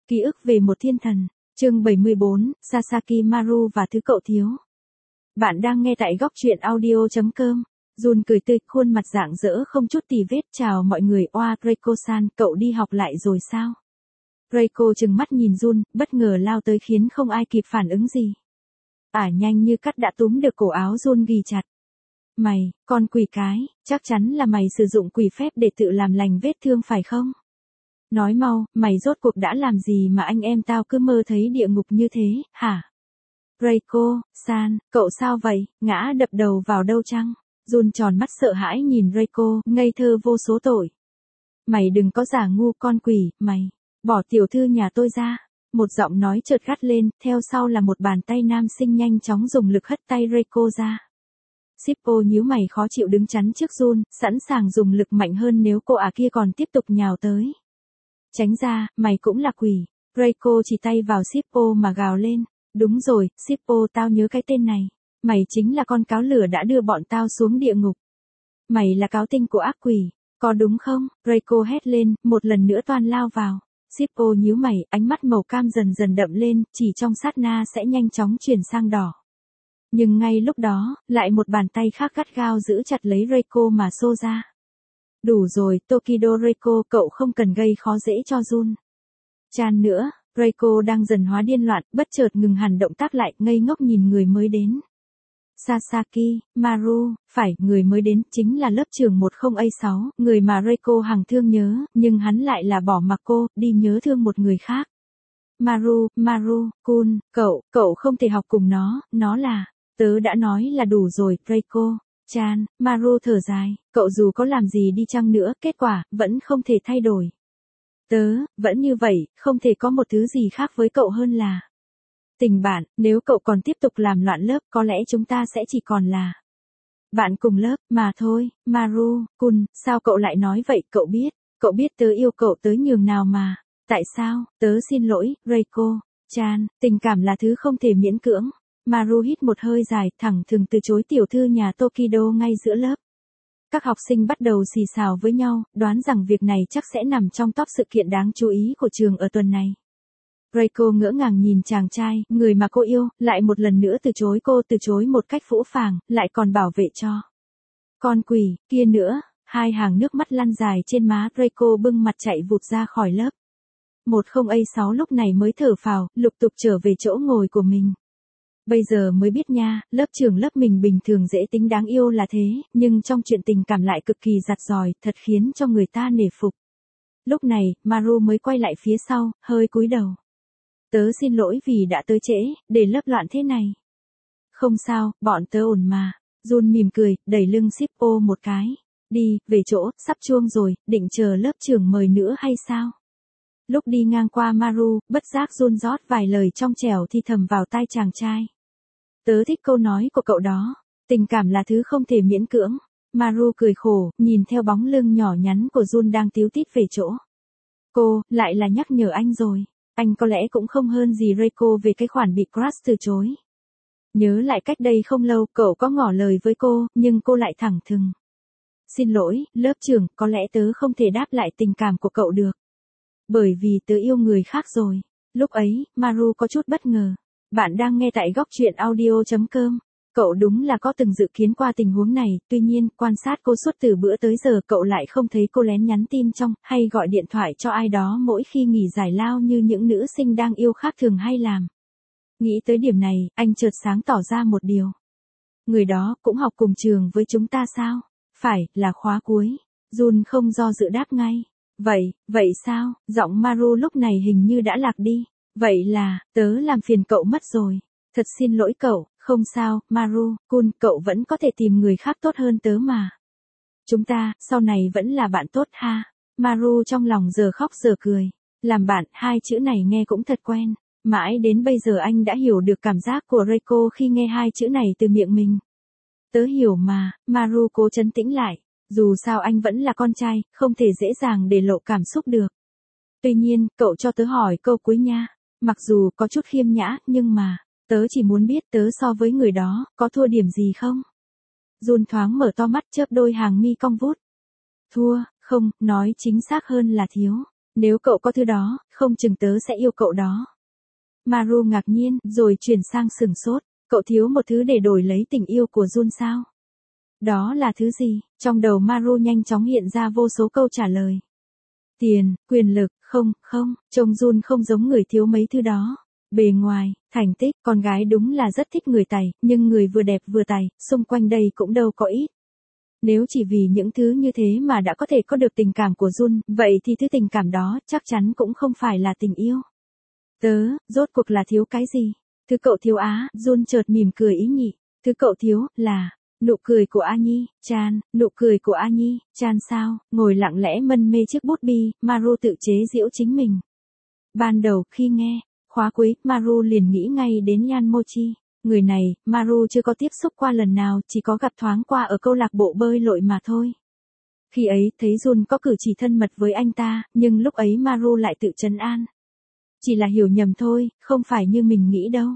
Ký ức về một thiên thần, chương 74, Sasaki Maru và thứ cậu thiếu. Bạn đang nghe tại góc truyện audio.com. Jun cười tươi, khuôn mặt rạng rỡ không chút tì vết. Chào mọi người, oa Reiko-san, cậu đi học lại rồi sao? Reiko trừng mắt nhìn Jun, bất ngờ lao tới khiến không ai kịp phản ứng gì. Nhanh như cắt đã túm được cổ áo Jun ghì chặt. Mày, con quỷ cái, chắc chắn là mày sử dụng quỷ phép để tự làm lành vết thương phải không? Nói mau, mày rốt cuộc đã làm gì mà anh em tao cứ mơ thấy địa ngục như thế, hả? Reiko-san, cậu sao vậy, ngã đập đầu vào đâu chăng? Jun tròn mắt sợ hãi nhìn Reiko, ngây thơ vô số tội. Mày đừng có giả ngu con quỷ, mày, bỏ tiểu thư nhà tôi ra. Một giọng nói chợt gắt lên, theo sau là một bàn tay nam sinh nhanh chóng dùng lực hất tay Reiko ra. Shippo nhíu mày khó chịu đứng chắn trước Jun, sẵn sàng dùng lực mạnh hơn nếu cô kia còn tiếp tục nhào tới. Tránh ra, mày cũng là quỷ. Reiko chỉ tay vào Shippo mà gào lên. Đúng rồi, Shippo, tao nhớ cái tên này. Mày chính là con cáo lửa đã đưa bọn tao xuống địa ngục. Mày là cáo tinh của ác quỷ, có đúng không? Reiko hét lên, một lần nữa toan lao vào. Shippo nhíu mày, ánh mắt màu cam dần dần đậm lên, chỉ trong sát na sẽ nhanh chóng chuyển sang đỏ. Nhưng ngay lúc đó, lại một bàn tay khác gắt gao giữ chặt lấy Reiko mà xô ra. Đủ rồi, Tokido Reiko, cậu không cần gây khó dễ cho Jun. Chan nữa, Reiko đang dần hóa điên loạn, bất chợt ngừng hẳn động tác lại, ngây ngốc nhìn người mới đến. Sasaki, Maru, phải, người mới đến, chính là lớp trưởng 10A6, người mà Reiko hằng thương nhớ, nhưng hắn lại là bỏ mặc cô, đi nhớ thương một người khác. Maru-kun, cậu không thể học cùng nó là, tớ đã nói là đủ rồi, Reiko. Chan, Maru thở dài, cậu dù có làm gì đi chăng nữa, kết quả, vẫn không thể thay đổi. Tớ, vẫn như vậy, không thể có một thứ gì khác với cậu hơn là tình bạn, nếu cậu còn tiếp tục làm loạn lớp, có lẽ chúng ta sẽ chỉ còn là bạn cùng lớp, mà thôi. Maru-kun, sao cậu lại nói vậy, cậu biết tớ yêu cậu tới nhường nào mà, tại sao, tớ xin lỗi, Reiko. Chan, tình cảm là thứ không thể miễn cưỡng. Maru hít một hơi dài, thẳng thừng từ chối tiểu thư nhà Tokido ngay giữa lớp. Các học sinh bắt đầu xì xào với nhau, đoán rằng việc này chắc sẽ nằm trong top sự kiện đáng chú ý của trường ở tuần này. Reiko ngỡ ngàng nhìn chàng trai, người mà cô yêu, lại một lần nữa từ chối một cách phũ phàng, lại còn bảo vệ cho con quỷ kia nữa. Hai hàng nước mắt lăn dài trên má, Reiko bưng mặt chạy vụt ra khỏi lớp. 10A6 lúc này mới thở phào, lục tục trở về chỗ ngồi của mình. Bây giờ mới biết nha, lớp trưởng lớp mình bình thường dễ tính đáng yêu là thế, nhưng trong chuyện tình cảm lại cực kỳ giặt giỏi, thật khiến cho người ta nể phục. Lúc này, Maru mới quay lại phía sau, hơi cúi đầu. Tớ xin lỗi vì đã tới trễ, để lớp loạn thế này. Không sao, bọn tớ ổn mà. Jun mỉm cười, đẩy lưng Shippo một cái. Đi, về chỗ, sắp chuông rồi, định chờ lớp trưởng mời nữa hay sao? Lúc đi ngang qua Maru, bất giác Jun rót vài lời trong trẻo thì thầm vào tai chàng trai. Tớ thích câu nói của cậu đó, tình cảm là thứ không thể miễn cưỡng. Maru cười khổ, nhìn theo bóng lưng nhỏ nhắn của Jun đang tíu tít về chỗ. Cô, lại là nhắc nhở anh rồi. Anh có lẽ cũng không hơn gì Reiko về cái khoản bị crush từ chối. Nhớ lại cách đây không lâu, cậu có ngỏ lời với cô, nhưng cô lại thẳng thừng. Xin lỗi, lớp trưởng, có lẽ tớ không thể đáp lại tình cảm của cậu được. Bởi vì tớ yêu người khác rồi. Lúc ấy, Maru có chút bất ngờ. Bạn đang nghe tại góc truyện audio.com. Cậu đúng là có từng dự kiến qua tình huống này, tuy nhiên, quan sát cô suốt từ bữa tới giờ cậu lại không thấy cô lén nhắn tin trong, hay gọi điện thoại cho ai đó mỗi khi nghỉ giải lao như những nữ sinh đang yêu khác thường hay làm. Nghĩ tới điểm này, anh chợt sáng tỏ ra một điều. Người đó cũng học cùng trường với chúng ta sao? Phải, là khóa cuối. Jun không do dự đáp ngay. Vậy sao? Giọng Maru lúc này hình như đã lạc đi. Vậy là, tớ làm phiền cậu mất rồi. Thật xin lỗi cậu, không sao, Maru-kun, cậu vẫn có thể tìm người khác tốt hơn tớ mà. Chúng ta, sau này vẫn là bạn tốt ha. Maru trong lòng giờ khóc giờ cười. Làm bạn, hai chữ này nghe cũng thật quen. Mãi đến bây giờ anh đã hiểu được cảm giác của Reiko khi nghe hai chữ này từ miệng mình. Tớ hiểu mà, Maru cố trấn tĩnh lại. Dù sao anh vẫn là con trai, không thể dễ dàng để lộ cảm xúc được. Tuy nhiên, cậu cho tớ hỏi câu cuối nha. Mặc dù có chút khiêm nhã, nhưng mà, tớ chỉ muốn biết tớ so với người đó, có thua điểm gì không? Jun thoáng mở to mắt chớp đôi hàng mi cong vút. Thua, không, nói chính xác hơn là thiếu. Nếu cậu có thứ đó, không chừng tớ sẽ yêu cậu đó. Maru ngạc nhiên, rồi chuyển sang sừng sốt. Cậu thiếu một thứ để đổi lấy tình yêu của Jun sao? Đó là thứ gì? Trong đầu Maru nhanh chóng hiện ra vô số câu trả lời. Tiền, quyền lực, không, trông Jun không giống người thiếu mấy thứ đó. Bề ngoài, thành tích, con gái đúng là rất thích người tài, nhưng người vừa đẹp vừa tài, xung quanh đây cũng đâu có ít. Nếu chỉ vì những thứ như thế mà đã có thể có được tình cảm của Jun, vậy thì thứ tình cảm đó chắc chắn cũng không phải là tình yêu. Tớ, rốt cuộc là thiếu cái gì? Thứ cậu thiếu á, Jun chợt mỉm cười ý nhị. Thứ cậu thiếu, là, nụ cười của A Nhi, Chan, nụ cười của A Nhi, Chan sao, ngồi lặng lẽ mân mê chiếc bút bi, Maru tự chế giễu chính mình. Ban đầu khi nghe, khóa cuối, Maru liền nghĩ ngay đến Yan Mochi. Người này, Maru chưa có tiếp xúc qua lần nào, chỉ có gặp thoáng qua ở câu lạc bộ bơi lội mà thôi. Khi ấy, thấy Jun có cử chỉ thân mật với anh ta, nhưng lúc ấy Maru lại tự trấn an. Chỉ là hiểu nhầm thôi, không phải như mình nghĩ đâu.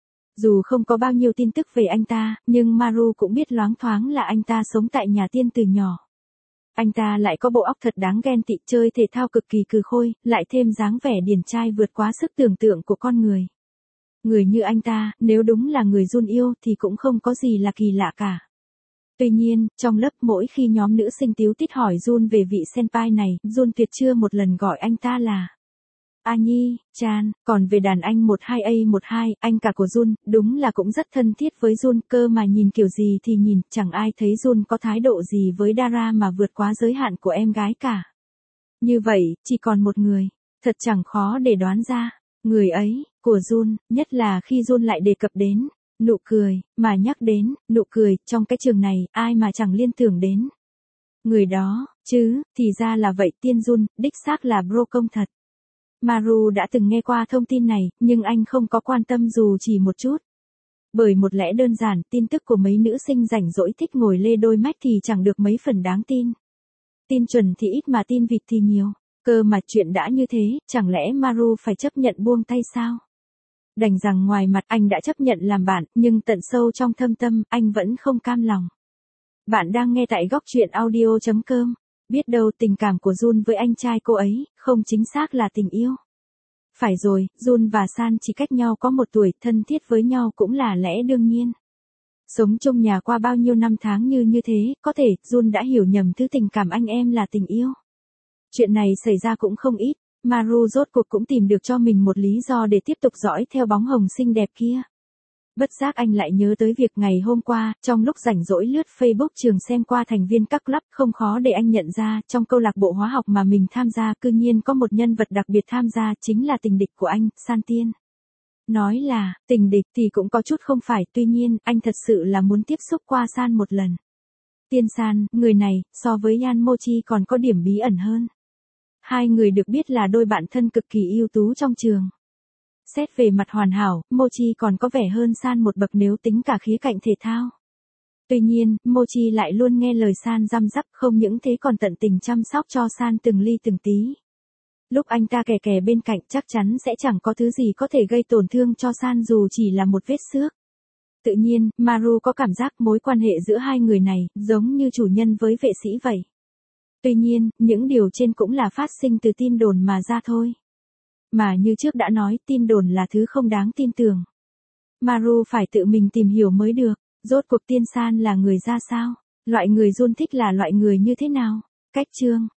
Dù không có bao nhiêu tin tức về anh ta, nhưng Maru cũng biết loáng thoáng là anh ta sống tại nhà tiên từ nhỏ. Anh ta lại có bộ óc thật đáng ghen tị, chơi thể thao cực kỳ cừ khôi, lại thêm dáng vẻ điển trai vượt quá sức tưởng tượng của con người. Người như anh ta, nếu đúng là người Jun yêu thì cũng không có gì là kỳ lạ cả. Tuy nhiên, trong lớp mỗi khi nhóm nữ sinh tíu tít hỏi Jun về vị senpai này, Jun tuyệt chưa một lần gọi anh ta là A Nhi, Chan, còn về đàn anh 12A12, anh cả của Jun, đúng là cũng rất thân thiết với Jun, cơ mà nhìn kiểu gì thì nhìn, chẳng ai thấy Jun có thái độ gì với Dara mà vượt quá giới hạn của em gái cả. Như vậy, chỉ còn một người, thật chẳng khó để đoán ra, người ấy, của Jun, nhất là khi Jun lại đề cập đến, nụ cười, mà nhắc đến, nụ cười, trong cái trường này, ai mà chẳng liên tưởng đến. Người đó, chứ, thì ra là vậy, tiên Jun, đích xác là bro công thật. Maru đã từng nghe qua thông tin này, nhưng anh không có quan tâm dù chỉ một chút. Bởi một lẽ đơn giản, tin tức của mấy nữ sinh rảnh rỗi thích ngồi lê đôi mách thì chẳng được mấy phần đáng tin. Tin chuẩn thì ít mà tin vịt thì nhiều. Cơ mà chuyện đã như thế, chẳng lẽ Maru phải chấp nhận buông tay sao? Đành rằng ngoài mặt anh đã chấp nhận làm bạn, nhưng tận sâu trong thâm tâm, anh vẫn không cam lòng. Bạn đang nghe tại góc truyện audio.com. Biết đâu tình cảm của Jun với anh trai cô ấy, không chính xác là tình yêu. Phải rồi, Jun và San chỉ cách nhau có 1 tuổi, thân thiết với nhau cũng là lẽ đương nhiên. Sống chung nhà qua bao nhiêu năm tháng như thế, có thể, Jun đã hiểu nhầm thứ tình cảm anh em là tình yêu. Chuyện này xảy ra cũng không ít, Maru rốt cuộc cũng tìm được cho mình một lý do để tiếp tục dõi theo bóng hồng xinh đẹp kia. Bất giác anh lại nhớ tới việc ngày hôm qua, trong lúc rảnh rỗi lướt Facebook trường xem qua thành viên các club, không khó để anh nhận ra, trong câu lạc bộ hóa học mà mình tham gia, cư nhiên có một nhân vật đặc biệt tham gia, chính là tình địch của anh, San Tiên. Nói là, tình địch thì cũng có chút không phải, tuy nhiên, anh thật sự là muốn tiếp xúc qua San một lần. Tiên San, người này, so với Yan Mochi còn có điểm bí ẩn hơn. Hai người được biết là đôi bạn thân cực kỳ ưu tú trong trường. Xét về mặt hoàn hảo, Mochi còn có vẻ hơn San một bậc nếu tính cả khía cạnh thể thao. Tuy nhiên, Mochi lại luôn nghe lời San răm rắp, không những thế còn tận tình chăm sóc cho San từng ly từng tí. Lúc anh ta kè kè bên cạnh chắc chắn sẽ chẳng có thứ gì có thể gây tổn thương cho San dù chỉ là một vết xước. Tự nhiên, Maru có cảm giác mối quan hệ giữa hai người này, giống như chủ nhân với vệ sĩ vậy. Tuy nhiên, những điều trên cũng là phát sinh từ tin đồn mà ra thôi. Mà như trước đã nói, tin đồn là thứ không đáng tin tưởng. Maru phải tự mình tìm hiểu mới được, rốt cuộc Tiên San là người ra sao? Loại người Jun thích là loại người như thế nào? Cách chương